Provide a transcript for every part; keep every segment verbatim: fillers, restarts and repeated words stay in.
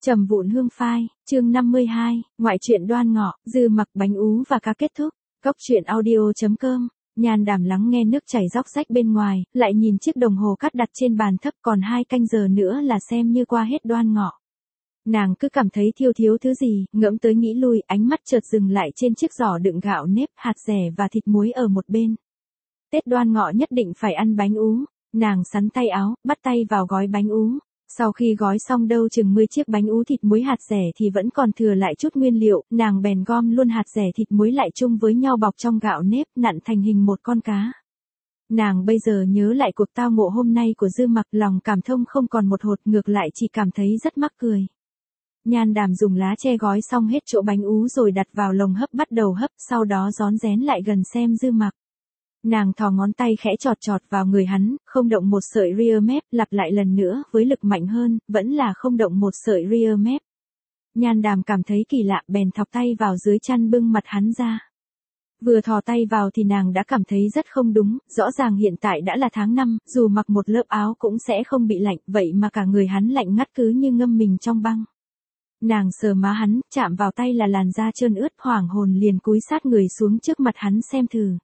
Trầm vụn hương phai, chương năm mươi hai, ngoại truyện Đoan Ngọ, Dư Mặc bánh ú và cá kết thúc. Cốc truyện audio chấm com. Nhan Đàm lắng nghe nước chảy róc rách bên ngoài, lại nhìn chiếc đồng hồ cát đặt trên bàn thấp, còn hai canh giờ nữa là xem như qua hết Đoan Ngọ. Nàng cứ cảm thấy thiếu thiếu thứ gì, ngẫm tới nghĩ lui, ánh mắt chợt dừng lại trên chiếc giỏ đựng gạo nếp, hạt dẻ và thịt muối ở một bên. Tết Đoan Ngọ nhất định phải ăn bánh ú. Nàng sắn tay áo, bắt tay vào gói bánh ú. Sau khi gói xong đâu chừng mười chiếc bánh ú thịt muối hạt dẻ thì vẫn còn thừa lại chút nguyên liệu, nàng bèn gom luôn hạt dẻ thịt muối lại chung với nhau bọc trong gạo nếp, nặn thành hình một con cá. Nàng bây giờ nhớ lại cuộc tao ngộ hôm nay của Dư Mặc, lòng cảm thông không còn một hột, ngược lại chỉ cảm thấy rất mắc cười. Nhan Đàm dùng lá tre gói xong hết chỗ bánh ú rồi đặt vào lồng hấp bắt đầu hấp, sau đó rón rén lại gần xem Dư Mặc. Nàng thò ngón tay khẽ chọt chọt vào người hắn, không động một sợi ria mép, lặp lại lần nữa, với lực mạnh hơn, vẫn là không động một sợi ria mép. Nhan Đàm cảm thấy kỳ lạ, bèn thọc tay vào dưới chăn bưng mặt hắn ra. Vừa thò tay vào thì nàng đã cảm thấy rất không đúng, rõ ràng hiện tại đã là tháng năm, dù mặc một lớp áo cũng sẽ không bị lạnh, vậy mà cả người hắn lạnh ngắt cứ như ngâm mình trong băng. Nàng sờ má hắn, chạm vào tay là làn da trơn ướt, hoảng hồn liền cúi sát người xuống trước mặt hắn xem thử.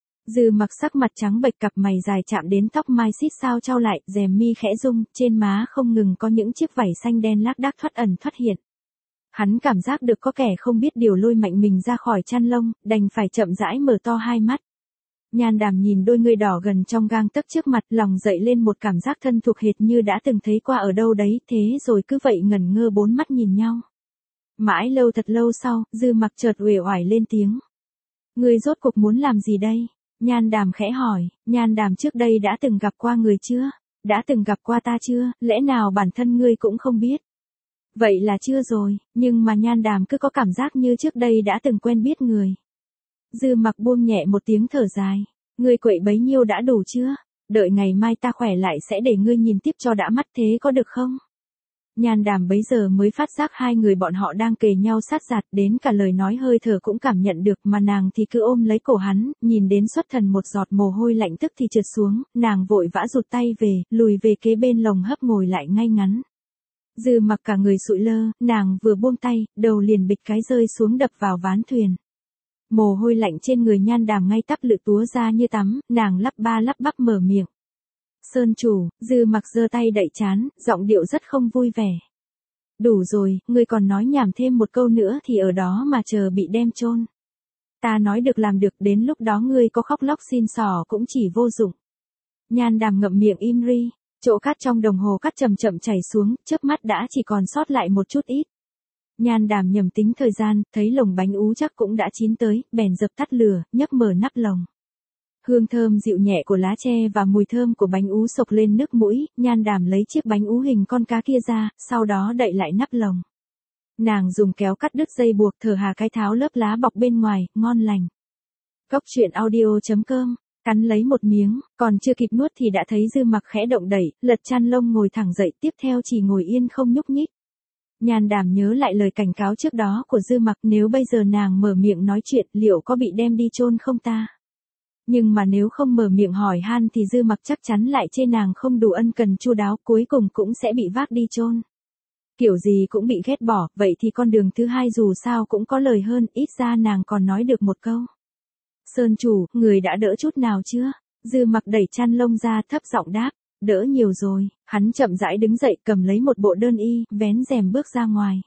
Dư Mặc sắc mặt trắng bệch, cặp mày dài chạm đến tóc mai xít sao chau lại, rèm mi khẽ rung, trên má không ngừng có những chiếc vảy xanh đen lác đác thoát ẩn thoát hiện. Hắn cảm giác được có kẻ không biết điều lôi mạnh mình ra khỏi chăn lông, đành phải chậm rãi mở to hai mắt. Nhan Đàm nhìn đôi người đỏ gần trong gang tấc trước mặt, lòng dậy lên một cảm giác thân thuộc hệt như đã từng thấy qua ở đâu đấy, thế rồi cứ vậy ngẩn ngơ bốn mắt nhìn nhau. Mãi lâu thật lâu sau, Dư Mặc chợt uể oải lên tiếng. Ngươi rốt cuộc muốn làm gì đây? Nhan Đàm khẽ hỏi. Nhan Đàm trước đây đã từng gặp qua người chưa? Đã từng gặp qua ta chưa? Lẽ nào bản thân ngươi cũng không biết? Vậy là chưa rồi, nhưng mà Nhan Đàm cứ có cảm giác như trước đây đã từng quen biết người. Dư Mặc buông nhẹ một tiếng thở dài. Ngươi quậy bấy nhiêu đã đủ chưa? Đợi ngày mai ta khỏe lại sẽ để ngươi nhìn tiếp cho đã mắt, thế có được không? Nhan Đàm bấy giờ mới phát giác hai người bọn họ đang kề nhau sát giạt, đến cả lời nói hơi thở cũng cảm nhận được, mà nàng thì cứ ôm lấy cổ hắn, nhìn đến xuất thần một giọt mồ hôi lạnh tức thì trượt xuống, nàng vội vã rụt tay về, lùi về kế bên lồng hấp ngồi lại ngay ngắn. Dư Mặc cả người sụi lơ, nàng vừa buông tay, đầu liền bịch cái rơi xuống đập vào ván thuyền. Mồ hôi lạnh trên người Nhan Đàm ngay tắp lự túa ra như tắm, nàng lắp ba lắp bắp mở miệng. Sơn chủ, Dư Mặc giơ tay đậy trán, giọng điệu rất không vui vẻ. Đủ rồi, ngươi còn nói nhảm thêm một câu nữa thì ở đó mà chờ bị đem chôn. Ta nói được làm được, đến lúc đó ngươi có khóc lóc xin xỏ cũng chỉ vô dụng. Nhan Đàm ngậm miệng im ri, chỗ cát trong đồng hồ cát chậm chậm chảy xuống, chớp mắt đã chỉ còn sót lại một chút ít. Nhan Đàm nhầm tính thời gian, thấy lồng bánh ú chắc cũng đã chín tới, bèn dập tắt lửa, nhấc mở nắp lồng. Hương thơm dịu nhẹ của lá tre và mùi thơm của bánh ú sộc lên nước mũi, Nhan Đàm lấy chiếc bánh ú hình con cá kia ra, sau đó đậy lại nắp lồng. Nàng dùng kéo cắt đứt dây buộc, thở hà cái tháo lớp lá bọc bên ngoài, ngon lành. Cốc truyện audio chấm com, cắn lấy một miếng, còn chưa kịp nuốt thì đã thấy Dư Mặc khẽ động đẩy, lật chăn lông ngồi thẳng dậy, tiếp theo chỉ ngồi yên không nhúc nhích. Nhan Đàm nhớ lại lời cảnh cáo trước đó của Dư Mặc, nếu bây giờ nàng mở miệng nói chuyện, liệu có bị đem đi chôn không ta? Nhưng mà nếu không mở miệng hỏi han thì Dư Mặc chắc chắn lại chê nàng không đủ ân cần chu đáo, cuối cùng cũng sẽ bị vác đi chôn. Kiểu gì cũng bị ghét bỏ, vậy thì con đường thứ hai dù sao cũng có lời hơn, ít ra nàng còn nói được một câu. Sơn chủ, người đã đỡ chút nào chưa? Dư Mặc đẩy chăn lông ra, thấp giọng đáp. Đỡ nhiều rồi. Hắn chậm rãi đứng dậy, cầm lấy một bộ đơn y, vén rèm bước ra ngoài.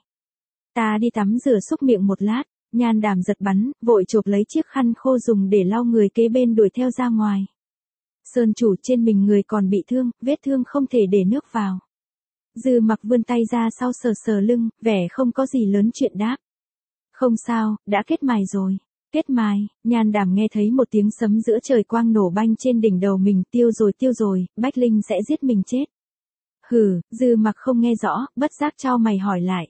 Ta đi tắm rửa xúc miệng một lát. Nhan Đàm giật bắn, vội chộp lấy chiếc khăn khô dùng để lau người kế bên đuổi theo ra ngoài. Sơn chủ, trên mình người còn bị thương, vết thương không thể để nước vào. Dư Mặc vươn tay ra sau sờ sờ lưng, vẻ không có gì lớn chuyện đáp. Không sao, đã kết mài rồi. Kết mài, Nhan Đàm nghe thấy một tiếng sấm giữa trời quang nổ banh trên đỉnh đầu mình, tiêu rồi tiêu rồi, Bách Linh sẽ giết mình chết. Hừ, Dư Mặc không nghe rõ, bất giác chau mày hỏi lại.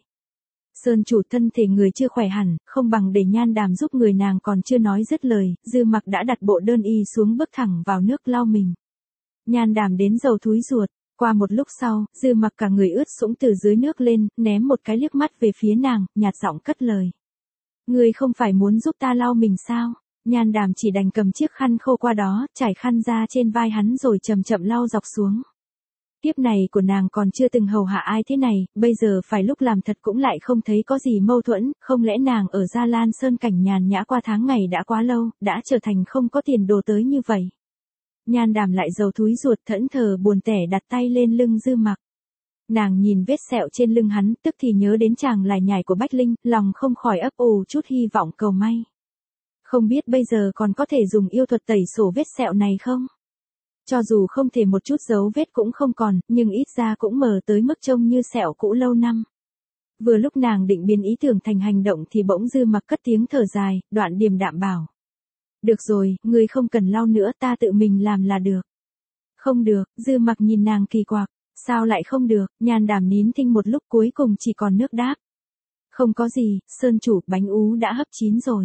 Sơn chủ, thân thể người chưa khỏe hẳn, không bằng để Nhan Đàm giúp người. Nàng còn chưa nói dứt lời, Dư Mặc đã đặt bộ đơn y xuống, bước thẳng vào nước lau mình. Nhan Đàm đến dầu thúi ruột. Qua một lúc sau, Dư Mặc cả người ướt sũng từ dưới nước lên, ném một cái liếc mắt về phía nàng, nhạt giọng cất lời. Ngươi không phải muốn giúp ta lau mình sao? Nhan Đàm chỉ đành cầm chiếc khăn khô qua đó, trải khăn ra trên vai hắn rồi chậm chậm lau dọc xuống. Kiếp này của nàng còn chưa từng hầu hạ ai thế này, bây giờ phải lúc làm thật cũng lại không thấy có gì mâu thuẫn, không lẽ nàng ở Gia Lan Sơn cảnh nhàn nhã qua tháng ngày đã quá lâu, đã trở thành không có tiền đồ tới như vậy. Nhan Đàm lại dầu thúi ruột thẫn thờ buồn tẻ đặt tay lên lưng Dư Mặc. Nàng nhìn vết sẹo trên lưng hắn, tức thì nhớ đến chàng lải nhải của Bách Linh, lòng không khỏi ấp ủ chút hy vọng cầu may. Không biết bây giờ còn có thể dùng yêu thuật tẩy sổ vết sẹo này không? Cho dù không thể một chút dấu vết cũng không còn, nhưng ít ra cũng mờ tới mức trông như sẹo cũ lâu năm. Vừa lúc nàng định biến ý tưởng thành hành động thì bỗng Dư Mặc cất tiếng thở dài, đoạn điềm đạm bảo. Được rồi, ngươi không cần lau nữa, ta tự mình làm là được. Không được, Dư Mặc nhìn nàng kỳ quặc. Sao lại không được, Nhan Đàm nín thinh một lúc cuối cùng chỉ còn nước đáp. Không có gì, Sơn chủ, bánh ú đã hấp chín rồi.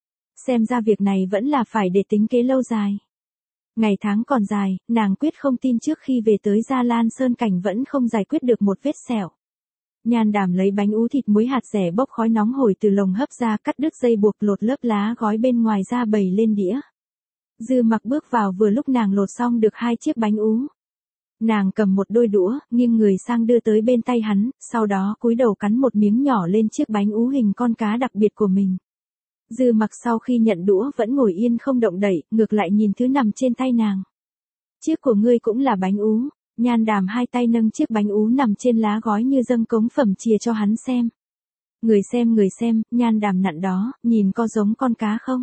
Xem ra việc này vẫn là phải để tính kế lâu dài. Ngày tháng còn dài, nàng quyết không tin trước khi về tới Gia Lan Sơn cảnh vẫn không giải quyết được một vết sẹo. Nhan Đàm lấy bánh ú thịt muối hạt dẻ bốc khói nóng hổi từ lồng hấp ra, cắt đứt dây buộc, lột lớp lá gói bên ngoài ra bày lên đĩa. Dư Mặc bước vào vừa lúc nàng lột xong được hai chiếc bánh ú. Nàng cầm một đôi đũa, nghiêng người sang đưa tới bên tay hắn, sau đó cúi đầu cắn một miếng nhỏ lên chiếc bánh ú hình con cá đặc biệt của mình. Dư Mặc sau khi nhận đũa vẫn ngồi yên không động đậy, ngược lại nhìn thứ nằm trên tay nàng. Chiếc của ngươi cũng là bánh ú. Nhan Đàm hai tay nâng chiếc bánh ú nằm trên lá gói như dâng cống phẩm chìa cho hắn xem. Người xem người xem, Nhan Đàm nặn đó, nhìn có giống con cá không?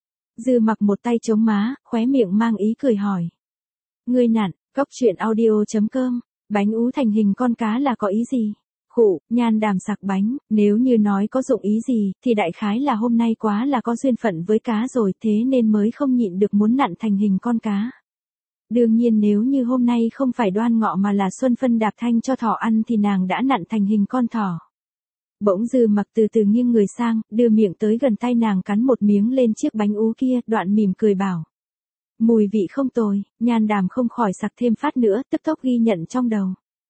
Dư Mặc một tay chống má, khóe miệng mang ý cười hỏi. Ngươi nặn, Cốc truyện audio chấm com, bánh ú thành hình con cá là có ý gì? Khụ, Nhan Đàm sặc bánh, nếu như nói có dụng ý gì, thì đại khái là hôm nay quá là có duyên phận với cá rồi, thế nên mới không nhịn được muốn nặn thành hình con cá. Đương nhiên nếu như hôm nay không phải Đoan Ngọ mà là Xuân Phân đạp thanh cho thỏ ăn thì nàng đã nặn thành hình con thỏ. Bỗng Dư Mặc từ từ nghiêng người sang, đưa miệng tới gần tay nàng cắn một miếng lên chiếc bánh ú kia, đoạn mỉm cười bảo. Mùi vị không tồi, Nhan Đàm không khỏi sặc thêm phát nữa, tức tốc ghi nhận trong đầu.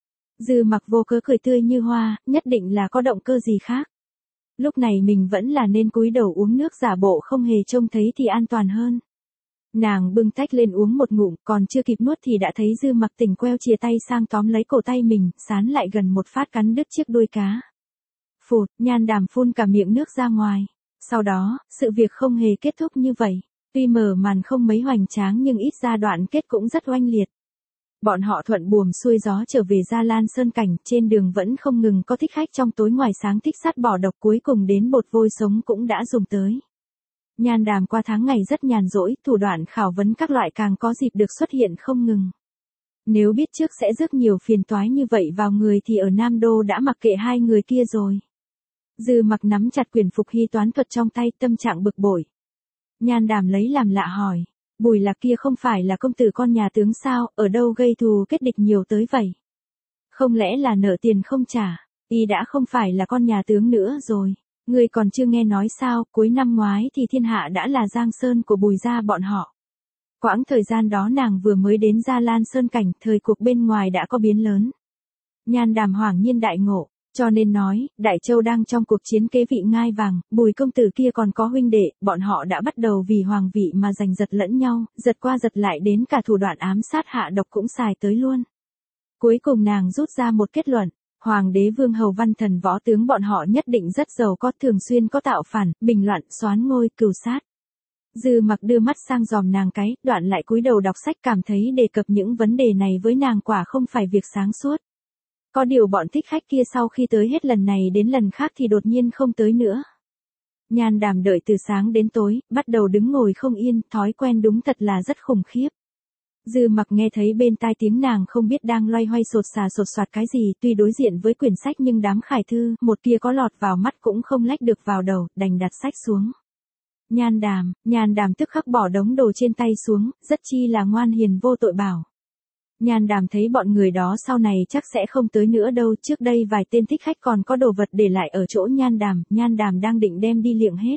Dư Mặc vô cớ cười tươi như hoa, nhất định là có động cơ gì khác. Lúc này mình vẫn là nên cúi đầu uống nước giả bộ không hề trông thấy thì an toàn hơn. Nàng bưng tách lên uống một ngụm, còn chưa kịp nuốt thì đã thấy Dư Mặc tỉnh queo chìa tay sang tóm lấy cổ tay mình, sán lại gần một phát cắn đứt chiếc đuôi cá. Phụt, Nhan Đàm phun cả miệng nước ra ngoài. Sau đó, sự việc không hề kết thúc như vậy. Tuy mở màn không mấy hoành tráng nhưng ít ra đoạn kết cũng rất oanh liệt. Bọn họ thuận buồm xuôi gió trở về Gia Lan Sơn cảnh, trên đường vẫn không ngừng có thích khách trong tối ngoài sáng thích sát bỏ độc, cuối cùng đến bột vôi sống cũng đã dùng tới. Nhan Đàm qua tháng ngày rất nhàn rỗi, thủ đoạn khảo vấn các loại càng có dịp được xuất hiện không ngừng. Nếu biết trước sẽ rất nhiều phiền toái như vậy vào người thì ở Nam Đô đã mặc kệ hai người kia rồi. Dư Mặc nắm chặt quyển phục hy toán thuật trong tay, tâm trạng bực bội. Nhan Đàm lấy làm lạ hỏi, Bùi Lạc kia không phải là công tử con nhà tướng sao, ở đâu gây thù kết địch nhiều tới vậy? Không lẽ là nợ tiền không trả, y đã không phải là con nhà tướng nữa rồi. Ngươi còn chưa nghe nói sao, cuối năm ngoái thì thiên hạ đã là Giang Sơn của Bùi gia bọn họ. Quãng thời gian đó nàng vừa mới đến Gia Lan Sơn cảnh, thời cuộc bên ngoài đã có biến lớn. Nhan Đàm hoảng nhiên đại ngộ. Cho nên nói, Đại Châu đang trong cuộc chiến kế vị ngai vàng, Bùi công tử kia còn có huynh đệ, bọn họ đã bắt đầu vì hoàng vị mà giành giật lẫn nhau, giật qua giật lại đến cả thủ đoạn ám sát hạ độc cũng xài tới luôn. Cuối cùng nàng rút ra một kết luận, Hoàng đế Vương Hầu Văn Thần võ tướng bọn họ nhất định rất giàu có, thường xuyên có tạo phản, bình loạn, soán ngôi, cừu sát. Dư Mặc đưa mắt sang dòm nàng cái, đoạn lại cúi đầu đọc sách, cảm thấy đề cập những vấn đề này với nàng quả không phải việc sáng suốt. Có điều bọn thích khách kia sau khi tới hết lần này đến lần khác thì đột nhiên không tới nữa. Nhan Đàm đợi từ sáng đến tối, bắt đầu đứng ngồi không yên, thói quen đúng thật là rất khủng khiếp. Dư Mặc nghe thấy bên tai tiếng nàng không biết đang loay hoay sột xà sột soạt cái gì, tuy đối diện với quyển sách nhưng đám khải thư, một kia có lọt vào mắt cũng không lách được vào đầu, đành đặt sách xuống. Nhan Đàm, Nhan Đàm tức khắc bỏ đống đồ trên tay xuống, rất chi là ngoan hiền vô tội bảo. Nhan Đàm thấy bọn người đó sau này chắc sẽ không tới nữa đâu, trước đây vài tên thích khách còn có đồ vật để lại ở chỗ Nhan Đàm, Nhan Đàm đang định đem đi liệng hết.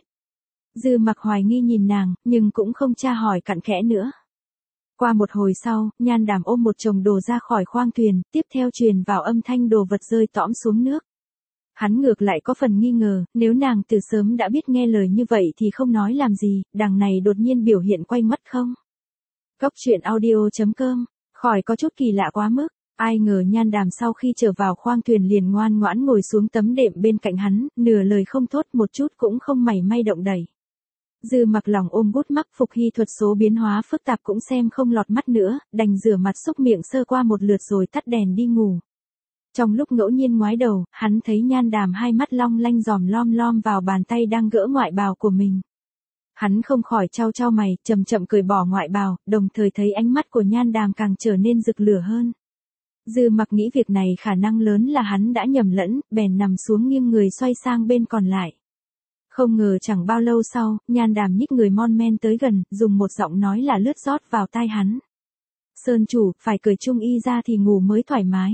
Dư Mặc hoài nghi nhìn nàng, nhưng cũng không tra hỏi cặn kẽ nữa. Qua một hồi sau, Nhan Đàm ôm một chồng đồ ra khỏi khoang thuyền, tiếp theo truyền vào âm thanh đồ vật rơi tõm xuống nước. Hắn ngược lại có phần nghi ngờ, nếu nàng từ sớm đã biết nghe lời như vậy thì không nói làm gì, đằng này đột nhiên biểu hiện quay mắt không. Cốc truyện audio chấm com, khỏi có chút kỳ lạ quá mức. Ai ngờ Nhan Đàm sau khi trở vào khoang thuyền liền ngoan ngoãn ngồi xuống tấm đệm bên cạnh hắn, nửa lời không thốt, một chút cũng không mảy may động đẩy. Dư Mặc lòng ôm bút mắc phục hy thuật số biến hóa phức tạp cũng xem không lọt mắt nữa, đành rửa mặt xúc miệng sơ qua một lượt rồi tắt đèn đi ngủ. Trong lúc ngẫu nhiên ngoái đầu, hắn thấy Nhan Đàm hai mắt long lanh dòm lom lom vào bàn tay đang gỡ ngoại bào của mình. Hắn không khỏi chau chau mày, chậm chậm cởi bỏ ngoại bào, đồng thời thấy ánh mắt của Nhan Đàm càng trở nên rực lửa hơn. Dư Mặc nghĩ việc này khả năng lớn là hắn đã nhầm lẫn, bèn nằm xuống nghiêng người xoay sang bên còn lại. Không ngờ chẳng bao lâu sau, Nhan Đàm nhích người mon men tới gần, dùng một giọng nói là lướt rót vào tai hắn. Sơn chủ, phải cởi chung y ra thì ngủ mới thoải mái.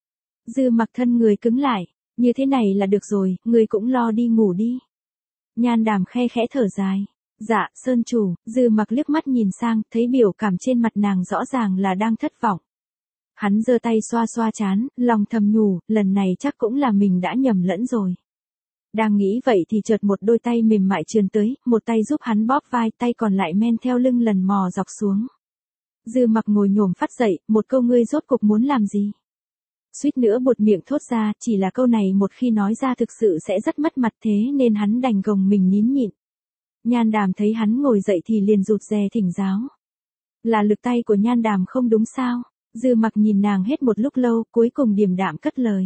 Dư Mặc thân người cứng lại, như thế này là được rồi, người cũng lo đi ngủ đi. Nhan Đàm khe khẽ thở dài. Dạ, Sơn chủ. Dư Mặc liếc mắt nhìn sang, thấy biểu cảm trên mặt nàng rõ ràng là đang thất vọng. Hắn giơ tay xoa xoa trán, lòng thầm nhủ, lần này chắc cũng là mình đã nhầm lẫn rồi. Đang nghĩ vậy thì chợt một đôi tay mềm mại trườn tới, một tay giúp hắn bóp vai, tay còn lại men theo lưng lần mò dọc xuống. Dư Mặc ngồi nhổm phát dậy, một câu ngươi rốt cục muốn làm gì? Suýt nữa buột miệng thốt ra, chỉ là câu này một khi nói ra thực sự sẽ rất mất mặt, thế nên hắn đành gồng mình nín nhịn. Nhan Đàm thấy hắn ngồi dậy thì liền rụt rè thỉnh giáo. Là lực tay của Nhan Đàm không đúng sao? Dư Mặc nhìn nàng hết một lúc lâu, cuối cùng điềm đạm cất lời.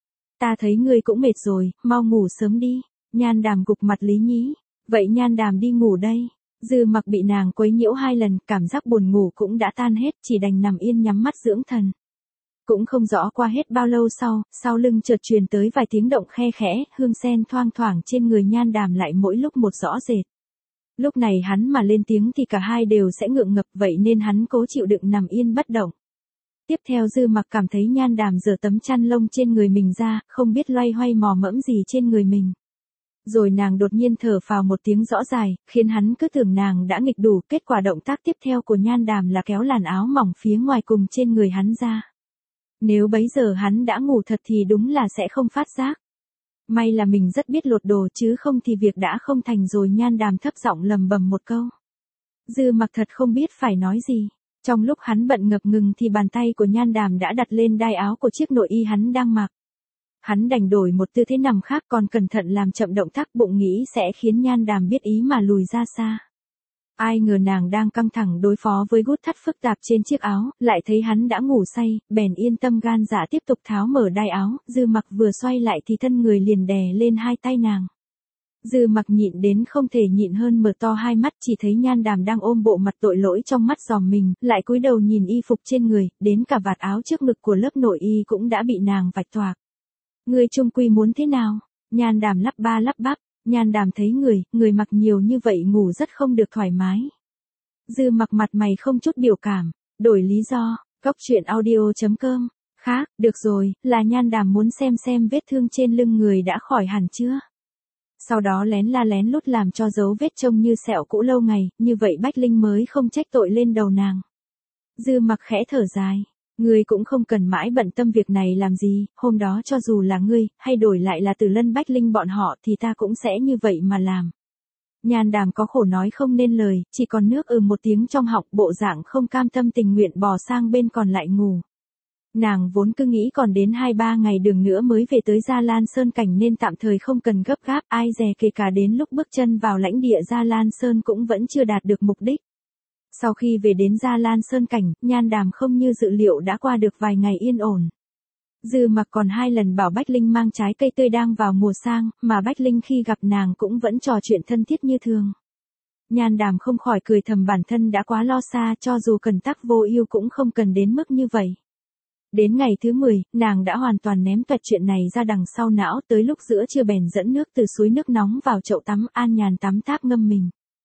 Ta thấy ngươi cũng mệt rồi, mau ngủ sớm đi. Nhan Đàm gục mặt lý nhí. Vậy Nhan Đàm đi ngủ đây. Dư Mặc bị nàng quấy nhiễu hai lần, cảm giác buồn ngủ cũng đã tan hết, chỉ đành nằm yên nhắm mắt dưỡng thần. Cũng không rõ qua hết bao lâu sau, sau lưng chợt truyền tới vài tiếng động khe khẽ, hương sen thoang thoảng trên người Nhan Đàm lại mỗi lúc một rõ rệt. Lúc này hắn mà lên tiếng thì cả hai đều sẽ ngượng ngập, vậy nên hắn cố chịu đựng nằm yên bất động. Tiếp theo Dư Mặc cảm thấy Nhan Đàm giở tấm chăn lông trên người mình ra, không biết loay hoay mò mẫm gì trên người mình. Rồi nàng đột nhiên thở phào một tiếng rõ dài, khiến hắn cứ tưởng nàng đã nghịch đủ, kết quả động tác tiếp theo của Nhan Đàm là kéo làn áo mỏng phía ngoài cùng trên người hắn ra. Nếu bấy giờ hắn đã ngủ thật thì đúng là sẽ không phát giác. May là mình rất biết lột đồ chứ không thì việc đã không thành rồi. Nhan Đàm thấp giọng lầm bầm một câu. Dư Mặc thật không biết phải nói gì. Trong lúc hắn bận ngập ngừng thì bàn tay của Nhan Đàm đã đặt lên đai áo của chiếc nội y hắn đang mặc. Hắn đành đổi một tư thế nằm khác, còn cẩn thận làm chậm động tác, bụng nghĩ sẽ khiến Nhan Đàm biết ý mà lùi ra xa. Ai ngờ nàng đang căng thẳng đối phó với gút thắt phức tạp trên chiếc áo, lại thấy hắn đã ngủ say, bèn yên tâm gan dạ tiếp tục tháo mở đai áo. Dư Mặc vừa xoay lại thì thân người liền đè lên hai tay nàng. Dư Mặc nhịn đến không thể nhịn hơn, mở to hai mắt, chỉ thấy Nhan Đàm đang ôm bộ mặt tội lỗi trong mắt dòm mình, lại cúi đầu nhìn y phục trên người, đến cả vạt áo trước ngực của lớp nội y cũng đã bị nàng vạch toạc. Ngươi chung quy muốn thế nào? Nhan Đàm lắp ba lắp bắp. Nhan Đàm thấy người, người mặc nhiều như vậy ngủ rất không được thoải mái. Dư Mặc mặt mày không chút biểu cảm, đổi lý do, góc truyện audio chấm com. Khác, được rồi, là Nhan Đàm muốn xem xem vết thương trên lưng người đã khỏi hẳn chưa. Sau đó lén la lén lút làm cho dấu vết trông như sẹo cũ lâu ngày, như vậy Bách Linh mới không trách tội lên đầu nàng. Dư Mặc khẽ thở dài. Ngươi cũng không cần mãi bận tâm việc này làm gì, hôm đó cho dù là ngươi, hay đổi lại là Từ Lân Bách Linh bọn họ thì ta cũng sẽ như vậy mà làm. Nhan Đàm có khổ nói không nên lời, chỉ còn nước ừ một tiếng trong họng, bộ dạng không cam tâm tình nguyện bò sang bên còn lại ngủ. Nàng vốn cứ nghĩ còn đến hai ba ngày đường nữa mới về tới Gia Lan Sơn Cảnh nên tạm thời không cần gấp gáp, ai dè kể cả đến lúc bước chân vào lãnh địa Gia Lan Sơn cũng vẫn chưa đạt được mục đích. Sau khi về đến Gia Lan Sơn Cảnh, Nhan Đàm không như dự liệu đã qua được vài ngày yên ổn. Dư Mặc còn hai lần bảo Bách Linh mang trái cây tươi đang vào mùa sang, mà Bách Linh khi gặp nàng cũng vẫn trò chuyện thân thiết như thường. Nhan Đàm không khỏi cười thầm bản thân đã quá lo xa, cho dù cần tắc vô ưu cũng không cần đến mức như vậy. Đến ngày thứ mười, nàng đã hoàn toàn ném toẹt chuyện này ra đằng sau não, tới lúc giữa trưa bèn dẫn nước từ suối nước nóng vào chậu tắm, an nhàn tắm táp ngâm mình.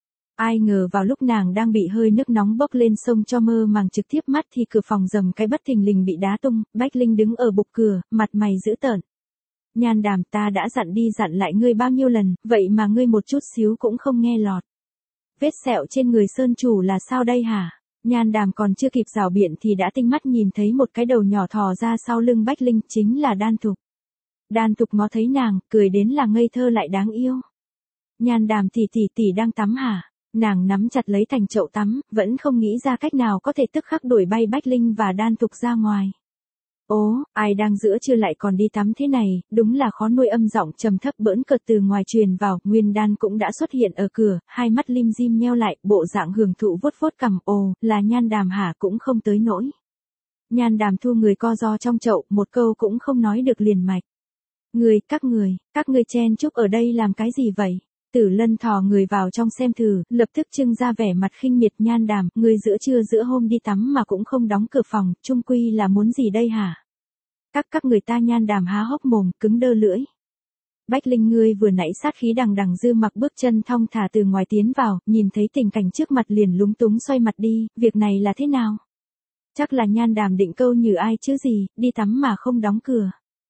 Ai ngờ vào lúc nàng đang bị hơi nước nóng bốc lên sông cho mơ màng trực tiếp mắt thì cửa phòng rầm cái bất thình lình bị đá tung, Bách Linh đứng ở bục cửa, mặt mày dữ tợn. Nhan Đàm, ta đã dặn đi dặn lại ngươi bao nhiêu lần, vậy mà ngươi một chút xíu cũng không nghe lọt. Vết sẹo trên người Sơn chủ là sao đây hả? Nhan Đàm còn chưa kịp rảo biện thì đã tinh mắt nhìn thấy một cái đầu nhỏ thò ra sau lưng Bách Linh, chính là Đan Thục. Đan Thục ngó thấy nàng, cười đến là ngây thơ lại đáng yêu. Nhan Đàm tỷ tỷ tỷ đang tắm hả? Nàng nắm chặt lấy thành chậu tắm, vẫn không nghĩ ra cách nào có thể tức khắc đuổi bay Bách Linh và Đan Thục ra ngoài. Ố, ai đang giữa trưa lại còn đi tắm thế này, đúng là khó nuôi. Âm giọng trầm thấp bỡn cợt từ ngoài truyền vào, Nguyên Đan cũng đã xuất hiện ở cửa, hai mắt lim dim nheo lại, bộ dạng hưởng thụ vuốt vuốt cằm. Ồ, là Nhan Đàm hả? Cũng không tới nỗi. Nhan Đàm thu người co ro trong chậu, một câu cũng không nói được liền mạch. Người, các người, các ngươi chen chúc ở đây làm cái gì vậy? Tử Lân thò người vào trong xem thử, lập tức trưng ra vẻ mặt khinh miệt. Nhan Đàm, ngươi giữa trưa giữa hôm đi tắm mà cũng không đóng cửa phòng, chung quy là muốn gì đây hả? Các các người ta. Nhan Đàm há hốc mồm, cứng đơ lưỡi. Bách Linh, ngươi vừa nãy sát khí đằng đằng. Dư Mặc bước chân thong thả từ ngoài tiến vào, nhìn thấy tình cảnh trước mặt liền lúng túng xoay mặt đi, việc này là thế nào? Chắc là Nhan Đàm định câu nhử ai chứ gì, đi tắm mà không đóng cửa.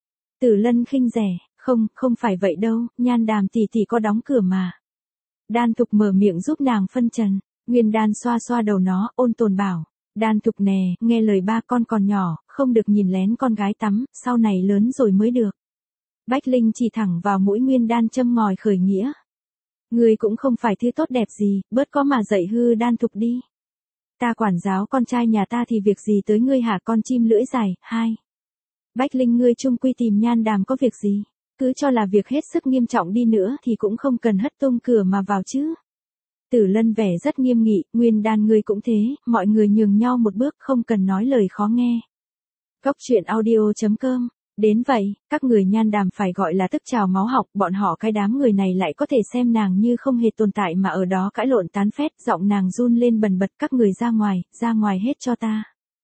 Tử Lân khinh rẻ, không, không phải vậy đâu, Nhan Đàm tỷ tỷ có đóng cửa mà. Đan Thục mở miệng giúp nàng phân trần. Nguyên Đan xoa xoa đầu nó, ôn tồn bảo. Đan Thục nè, nghe lời ba, con còn nhỏ, không được nhìn lén con gái tắm, sau này lớn rồi mới được. Bách Linh chỉ thẳng vào mũi Nguyên Đan châm ngòi khởi nghĩa. Ngươi cũng không phải thứ tốt đẹp gì, bớt có mà dạy hư Đan Thục đi. Ta quản giáo con trai nhà ta thì việc gì tới ngươi hả con chim lưỡi dài. Hai. Bách Linh, ngươi chung quy tìm Nhan Đàm có việc gì? Cứ cho là việc hết sức nghiêm trọng đi nữa thì cũng không cần hất tung cửa mà vào chứ. Tử Lân vẻ rất nghiêm nghị. Nguyên Đan, ngươi cũng thế, mọi người nhường nhau một bước, không cần nói lời khó nghe. Cốc truyện audio chấm com. Đến vậy, các người Nhan Đàm phải gọi là tức trào máu học, bọn họ cái đám người này lại có thể xem nàng như không hề tồn tại mà ở đó cãi lộn tán phét. Giọng nàng run lên bần bật. Các người ra ngoài, ra ngoài hết cho ta.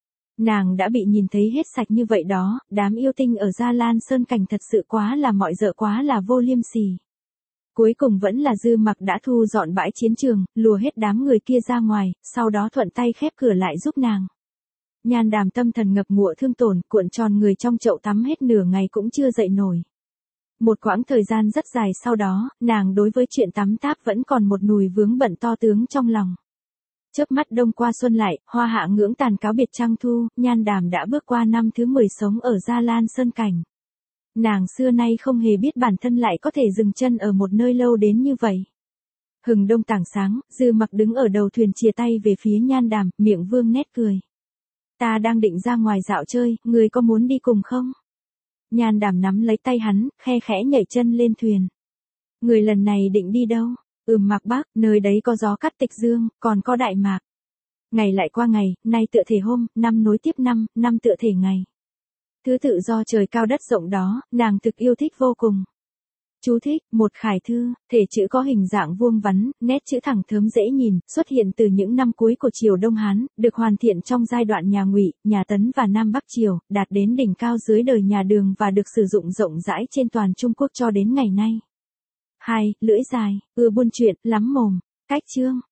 Nàng đã bị nhìn thấy hết sạch như vậy đó, đám yêu tinh ở Gia Lan Sơn Cảnh thật sự quá là mọi dợ, quá là vô liêm sỉ. Cuối cùng vẫn là Dư Mặc đã thu dọn bãi chiến trường, lùa hết đám người kia ra ngoài, sau đó thuận tay khép cửa lại giúp nàng. Nhan Đàm tâm thần ngập ngụa thương tổn, cuộn tròn người trong chậu tắm hết nửa ngày cũng chưa dậy nổi. Một quãng thời gian rất dài sau đó, nàng đối với chuyện tắm táp vẫn còn một nùi vướng bận to tướng trong lòng. Chớp mắt đông qua xuân lại, hoa hạ ngưỡng tàn cáo biệt trăng thu, Nhan Đàm đã bước qua năm thứ mười sống ở Gia Lan Sơn Cảnh. Nàng xưa nay không hề biết bản thân lại có thể dừng chân ở một nơi lâu đến như vậy. Hừng đông tảng sáng, Dư Mặc đứng ở đầu thuyền chìa tay về phía Nhan Đàm, miệng vương nét cười. Ta đang định ra ngoài dạo chơi, người có muốn đi cùng không? Nhan Đàm nắm lấy tay hắn, khe khẽ nhảy chân lên thuyền. Người lần này định đi đâu? Ừm Mạc Bắc, nơi đấy có gió cắt tịch dương, còn có Đại Mạc. Ngày lại qua ngày, nay tựa thể hôm, năm nối tiếp năm, năm tựa thể ngày. Thứ tự do trời cao đất rộng đó, nàng thực yêu thích vô cùng. Chú thích, một khải thư, thể chữ có hình dạng vuông vắn, nét chữ thẳng thớm dễ nhìn, xuất hiện từ những năm cuối của triều Đông Hán, được hoàn thiện trong giai đoạn nhà Ngụy, nhà Tấn và Nam Bắc triều, đạt đến đỉnh cao dưới đời nhà Đường và được sử dụng rộng rãi trên toàn Trung Quốc cho đến ngày nay. hai. Lưỡi dài, ưa buôn chuyện, lắm mồm. Cách chương